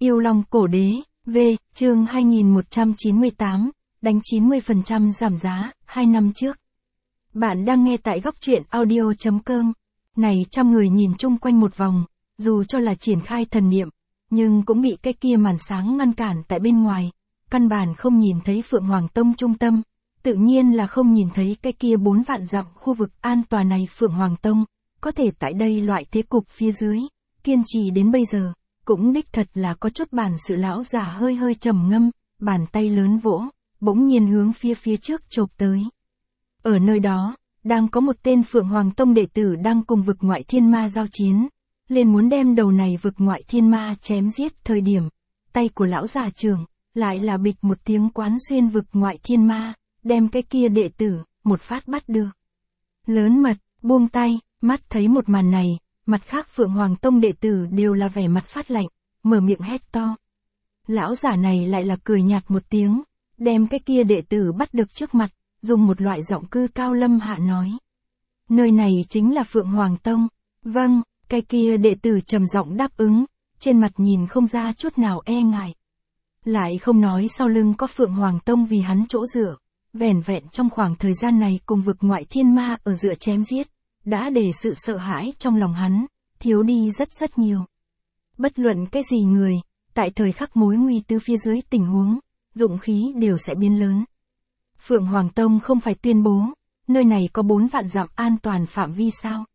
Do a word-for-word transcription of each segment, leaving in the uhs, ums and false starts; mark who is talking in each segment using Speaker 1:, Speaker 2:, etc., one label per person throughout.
Speaker 1: Yêu Long Cổ Đế, V, chương hai nghìn một trăm chín mươi tám, đánh chín mươi phần trăm giảm giá, hai năm trước. Bạn đang nghe tại góc truyện audio.com. Này trăm người nhìn chung quanh một vòng, dù cho là triển khai thần niệm, nhưng cũng bị cái kia màn sáng ngăn cản tại bên ngoài, căn bản không nhìn thấy Phượng Hoàng Tông trung tâm, tự nhiên là không nhìn thấy cái kia bốn vạn dặm khu vực an toàn này. Phượng Hoàng Tông, có thể tại đây loại thế cục phía dưới, kiên trì đến bây giờ, cũng đích thật là có chút bản sự. Lão giả hơi hơi trầm ngâm, bàn tay lớn vỗ, bỗng nhiên hướng phía phía trước chộp tới. Ở nơi đó, đang có một tên Phượng Hoàng Tông đệ tử đang cùng vực ngoại thiên ma giao chiến, liền muốn đem đầu này vực ngoại thiên ma chém giết. Thời điểm, tay của lão giả trưởng, lại là bịch một tiếng quán xuyên vực ngoại thiên ma, đem cái kia đệ tử, một phát bắt được. Lớn mật, buông tay, mắt thấy một màn này, mặt khác Phượng Hoàng Tông đệ tử đều là vẻ mặt phát lạnh, mở miệng hét to. Lão giả này lại là cười nhạt một tiếng, đem cái kia đệ tử bắt được trước mặt, dùng một loại giọng cư cao lâm hạ nói. Nơi này chính là Phượng Hoàng Tông. Vâng, cái kia đệ tử trầm giọng đáp ứng, trên mặt nhìn không ra chút nào e ngại. Lại không nói sau lưng có Phượng Hoàng Tông vì hắn chỗ dựa, vẻn vẹn trong khoảng thời gian này cùng vực ngoại thiên ma ở dựa chém giết, đã để sự sợ hãi trong lòng hắn, thiếu đi rất rất nhiều. Bất luận cái gì người, tại thời khắc mối nguy tư phía dưới tình huống, dụng khí đều sẽ biến lớn. Phượng Hoàng Tông không phải tuyên bố, nơi này có bốn vạn dặm an toàn phạm vi sao?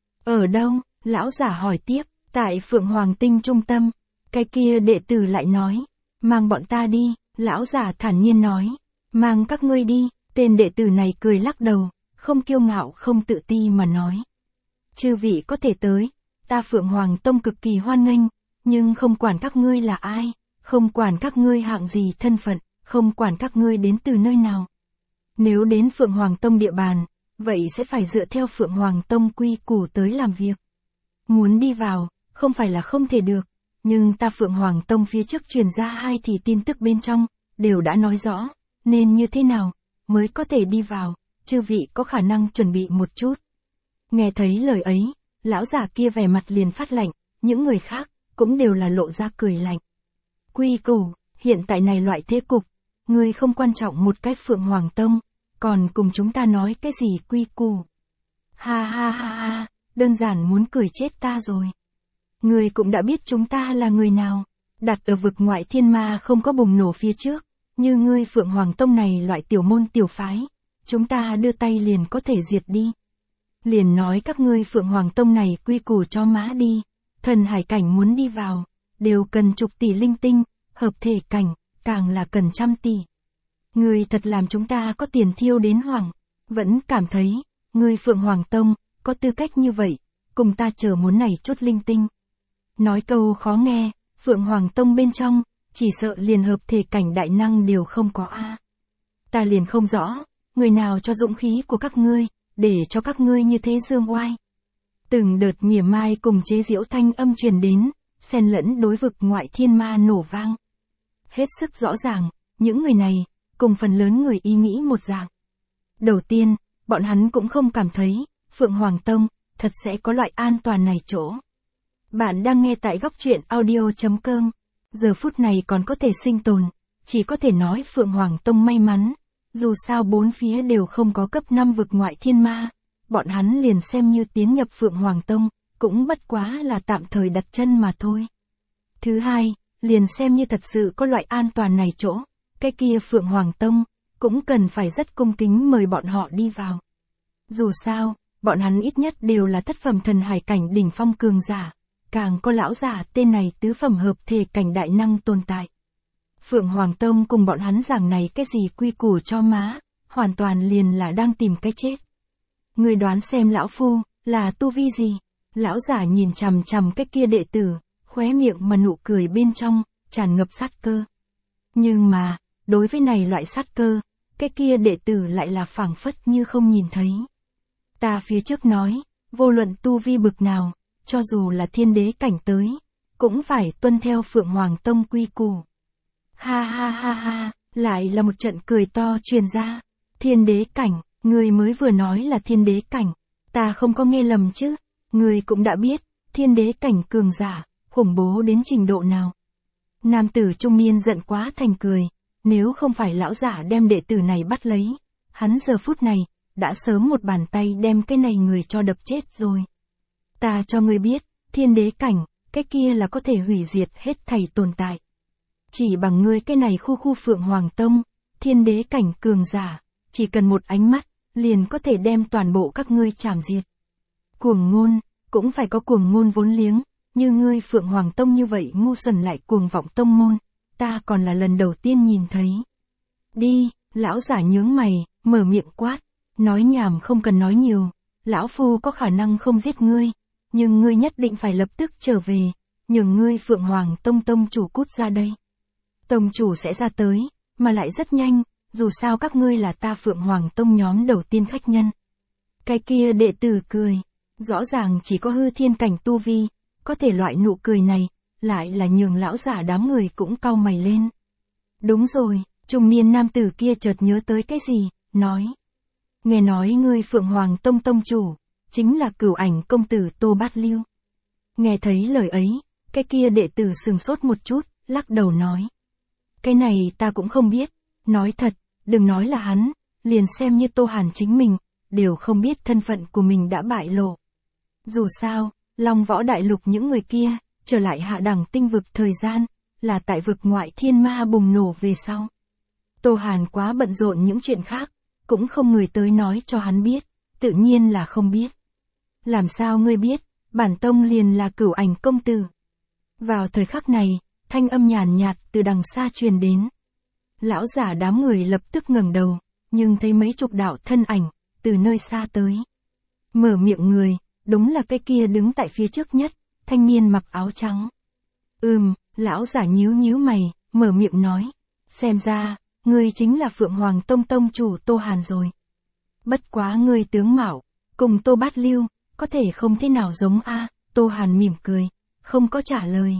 Speaker 1: Ở đâu? Lão giả hỏi tiếp. Tại Phượng Hoàng Tinh trung tâm. Cái kia đệ tử lại nói, mang bọn ta đi. Lão giả thản nhiên nói, mang các ngươi đi. Tên đệ tử này cười lắc đầu, không kiêu ngạo không tự ti mà nói. Chư vị có thể tới, ta Phượng Hoàng Tông cực kỳ hoan nghênh, nhưng không quản các ngươi là ai, không quản các ngươi hạng gì thân phận, không quản các ngươi đến từ nơi nào. Nếu đến Phượng Hoàng Tông địa bàn, vậy sẽ phải dựa theo Phượng Hoàng Tông quy củ tới làm việc. Muốn đi vào, không phải là không thể được, nhưng ta Phượng Hoàng Tông phía trước truyền ra hai thì tin tức bên trong, đều đã nói rõ, nên như thế nào, mới có thể đi vào, chư vị có khả năng chuẩn bị một chút. Nghe thấy lời ấy, lão giả kia vẻ mặt liền phát lạnh, những người khác, cũng đều là lộ ra cười lạnh. Quy củ, hiện tại này loại thế cục, ngươi không quan trọng một cái Phượng Hoàng Tông, còn cùng chúng ta nói cái gì quy củ. Ha ha ha ha, đơn giản muốn cười chết ta rồi. Ngươi cũng đã biết chúng ta là người nào, đặt ở vực ngoại thiên ma không có bùng nổ phía trước, như ngươi Phượng Hoàng Tông này loại tiểu môn tiểu phái, chúng ta đưa tay liền có thể diệt đi. Liền nói các ngươi Phượng Hoàng Tông này quy củ cho má đi, thần hải cảnh muốn đi vào, đều cần chục tỷ linh tinh, hợp thể cảnh, càng là cần trăm tỷ. Ngươi thật làm chúng ta có tiền thiêu đến hoảng, vẫn cảm thấy, ngươi Phượng Hoàng Tông, có tư cách như vậy, cùng ta chờ muốn này chút linh tinh. Nói câu khó nghe, Phượng Hoàng Tông bên trong, chỉ sợ liền hợp thể cảnh đại năng đều không có a. Ta liền không rõ, người nào cho dũng khí của các ngươi, để cho các ngươi như thế dương oai. Từng đợt mỉa mai cùng chế giễu thanh âm truyền đến, xen lẫn đối vực ngoại thiên ma nổ vang. Hết sức rõ ràng, những người này, cùng phần lớn người ý nghĩ một dạng. Đầu tiên, bọn hắn cũng không cảm thấy, Phượng Hoàng Tông, thật sẽ có loại an toàn này chỗ. Bạn đang nghe tại góc truyện audio.com, giờ phút này còn có thể sinh tồn, chỉ có thể nói Phượng Hoàng Tông may mắn, dù sao bốn phía đều không có cấp năm vực ngoại thiên ma, bọn hắn liền xem như tiến nhập Phượng Hoàng Tông, cũng bất quá là tạm thời đặt chân mà thôi. Thứ hai, liền xem như thật sự có loại an toàn này chỗ, cái kia Phượng Hoàng Tông, cũng cần phải rất cung kính mời bọn họ đi vào. Dù sao, bọn hắn ít nhất đều là thất phẩm thần hải cảnh đỉnh phong cường giả, càng có lão giả tên này tứ phẩm hợp thể cảnh đại năng tồn tại. Phượng Hoàng Tông cùng bọn hắn giảng này cái gì quy củ cho má, hoàn toàn liền là đang tìm cái chết. Người đoán xem lão phu, là tu vi gì? Lão giả nhìn chằm chằm cái kia đệ tử, khóe miệng mà nụ cười bên trong, tràn ngập sát cơ. Nhưng mà, đối với này loại sát cơ, cái kia đệ tử lại là phảng phất như không nhìn thấy. Ta phía trước nói, vô luận tu vi bực nào, cho dù là thiên đế cảnh tới, cũng phải tuân theo Phượng Hoàng Tông quy củ. Ha ha ha ha, lại là một trận cười to truyền ra. Thiên đế cảnh, người mới vừa nói là thiên đế cảnh, ta không có nghe lầm chứ, người cũng đã biết, thiên đế cảnh cường giả, khủng bố đến trình độ nào. Nam tử trung niên giận quá thành cười, nếu không phải lão giả đem đệ tử này bắt lấy, hắn giờ phút này, đã sớm một bàn tay đem cái này người cho đập chết rồi. Ta cho ngươi biết, thiên đế cảnh, cái kia là có thể hủy diệt hết thảy tồn tại. Chỉ bằng ngươi cái này khu khu Phượng Hoàng Tông, thiên đế cảnh cường giả, chỉ cần một ánh mắt, liền có thể đem toàn bộ các ngươi chảm diệt. Cuồng ngôn, cũng phải có cuồng ngôn vốn liếng, như ngươi Phượng Hoàng Tông như vậy ngu xuẩn lại cuồng vọng tông môn, ta còn là lần đầu tiên nhìn thấy. Đi, lão giả nhướng mày, mở miệng quát, nói nhảm không cần nói nhiều, lão phu có khả năng không giết ngươi, nhưng ngươi nhất định phải lập tức trở về, nhường ngươi Phượng Hoàng Tông tông chủ cút ra đây. Tông chủ sẽ ra tới, mà lại rất nhanh, dù sao các ngươi là ta Phượng Hoàng Tông nhóm đầu tiên khách nhân. Cái kia đệ tử cười, rõ ràng chỉ có hư thiên cảnh tu vi, có thể loại nụ cười này, lại là nhường lão giả đám người cũng cau mày lên. Đúng rồi, trung niên nam tử kia chợt nhớ tới cái gì, nói. Nghe nói ngươi Phượng Hoàng Tông tông chủ, chính là Cửu Ảnh công tử Tô Bát Lưu. Nghe thấy lời ấy, cái kia đệ tử sừng sốt một chút, lắc đầu nói. Cái này ta cũng không biết, nói thật, đừng nói là hắn, liền xem như Tô Hàn chính mình, đều không biết thân phận của mình đã bại lộ. Dù sao, Long Võ Đại Lục những người kia, trở lại hạ đẳng tinh vực thời gian, là tại vực ngoại thiên ma bùng nổ về sau. Tô Hàn quá bận rộn những chuyện khác, cũng không người tới nói cho hắn biết, tự nhiên là không biết. Làm sao ngươi biết, bản tông liền là Cửu Ảnh công tử. Vào thời khắc này, thanh âm nhàn nhạt từ đằng xa truyền đến. Lão giả đám người lập tức ngẩng đầu, nhưng thấy mấy chục đạo thân ảnh, từ nơi xa tới. Mở miệng người, đúng là cái kia đứng tại phía trước nhất, thanh niên mặc áo trắng. Ừm, lão giả nhíu nhíu mày, mở miệng nói. Xem ra, ngươi chính là Phượng Hoàng Tông tông chủ Tô Hàn rồi. Bất quá ngươi tướng mạo, cùng Tô Bát Lưu, có thể không thế nào giống a. Tô Hàn mỉm cười, không có trả lời.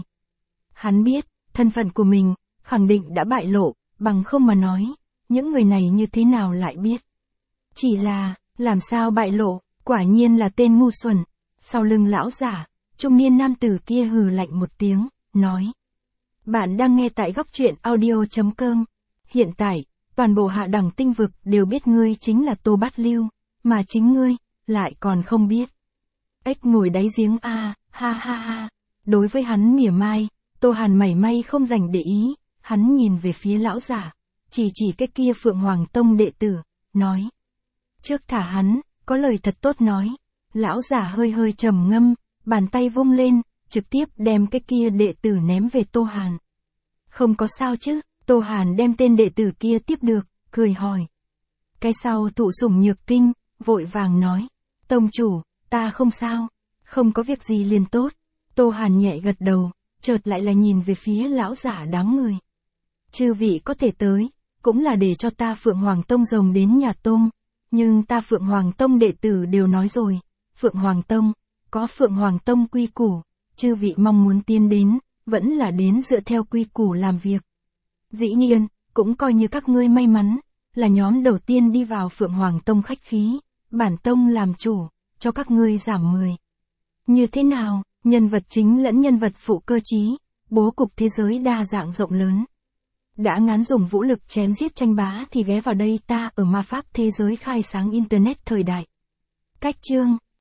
Speaker 1: Hắn biết, thân phận của mình, khẳng định đã bại lộ, bằng không mà nói, những người này như thế nào lại biết. Chỉ là, làm sao bại lộ, quả nhiên là tên ngu xuẩn. Sau lưng lão giả, trung niên nam tử kia hừ lạnh một tiếng, nói. Bạn đang nghe tại góc truyện audio chấm com. Hiện tại, toàn bộ hạ đẳng tinh vực đều biết ngươi chính là Tô Bát Lưu, mà chính ngươi, lại còn không biết. Ếch ngồi đáy giếng a, ha ha ha. Đối với hắn mỉa mai, Tô Hàn mảy may không dành để ý, hắn nhìn về phía lão giả, chỉ chỉ cái kia Phượng Hoàng Tông đệ tử, nói. Trước thả hắn, có lời thật tốt nói. Lão giả hơi hơi trầm ngâm, bàn tay vung lên, trực tiếp đem cái kia đệ tử ném về Tô Hàn. Không có sao chứ, Tô Hàn đem tên đệ tử kia tiếp được, cười hỏi. Cái sau thụ sủng nhược kinh, vội vàng nói. Tông chủ, ta không sao, không có việc gì liền tốt. Tô Hàn nhẹ gật đầu, chợt lại là nhìn về phía lão giả đám người. Chư vị có thể tới, cũng là để cho ta Phượng Hoàng Tông rồng đến nhà tôm, nhưng ta Phượng Hoàng Tông đệ tử đều nói rồi, Phượng Hoàng Tông, có Phượng Hoàng Tông quy củ, chư vị mong muốn tiến đến, vẫn là đến dựa theo quy củ làm việc. Dĩ nhiên, cũng coi như các ngươi may mắn, là nhóm đầu tiên đi vào Phượng Hoàng Tông khách khí, bản tông làm chủ, cho các ngươi giảm mười. Như thế nào, nhân vật chính lẫn nhân vật phụ cơ chí, bố cục thế giới đa dạng rộng lớn. Đã ngán dùng vũ lực chém giết tranh bá thì ghé vào đây ta ở ma pháp thế giới khai sáng Internet thời đại. Cách chương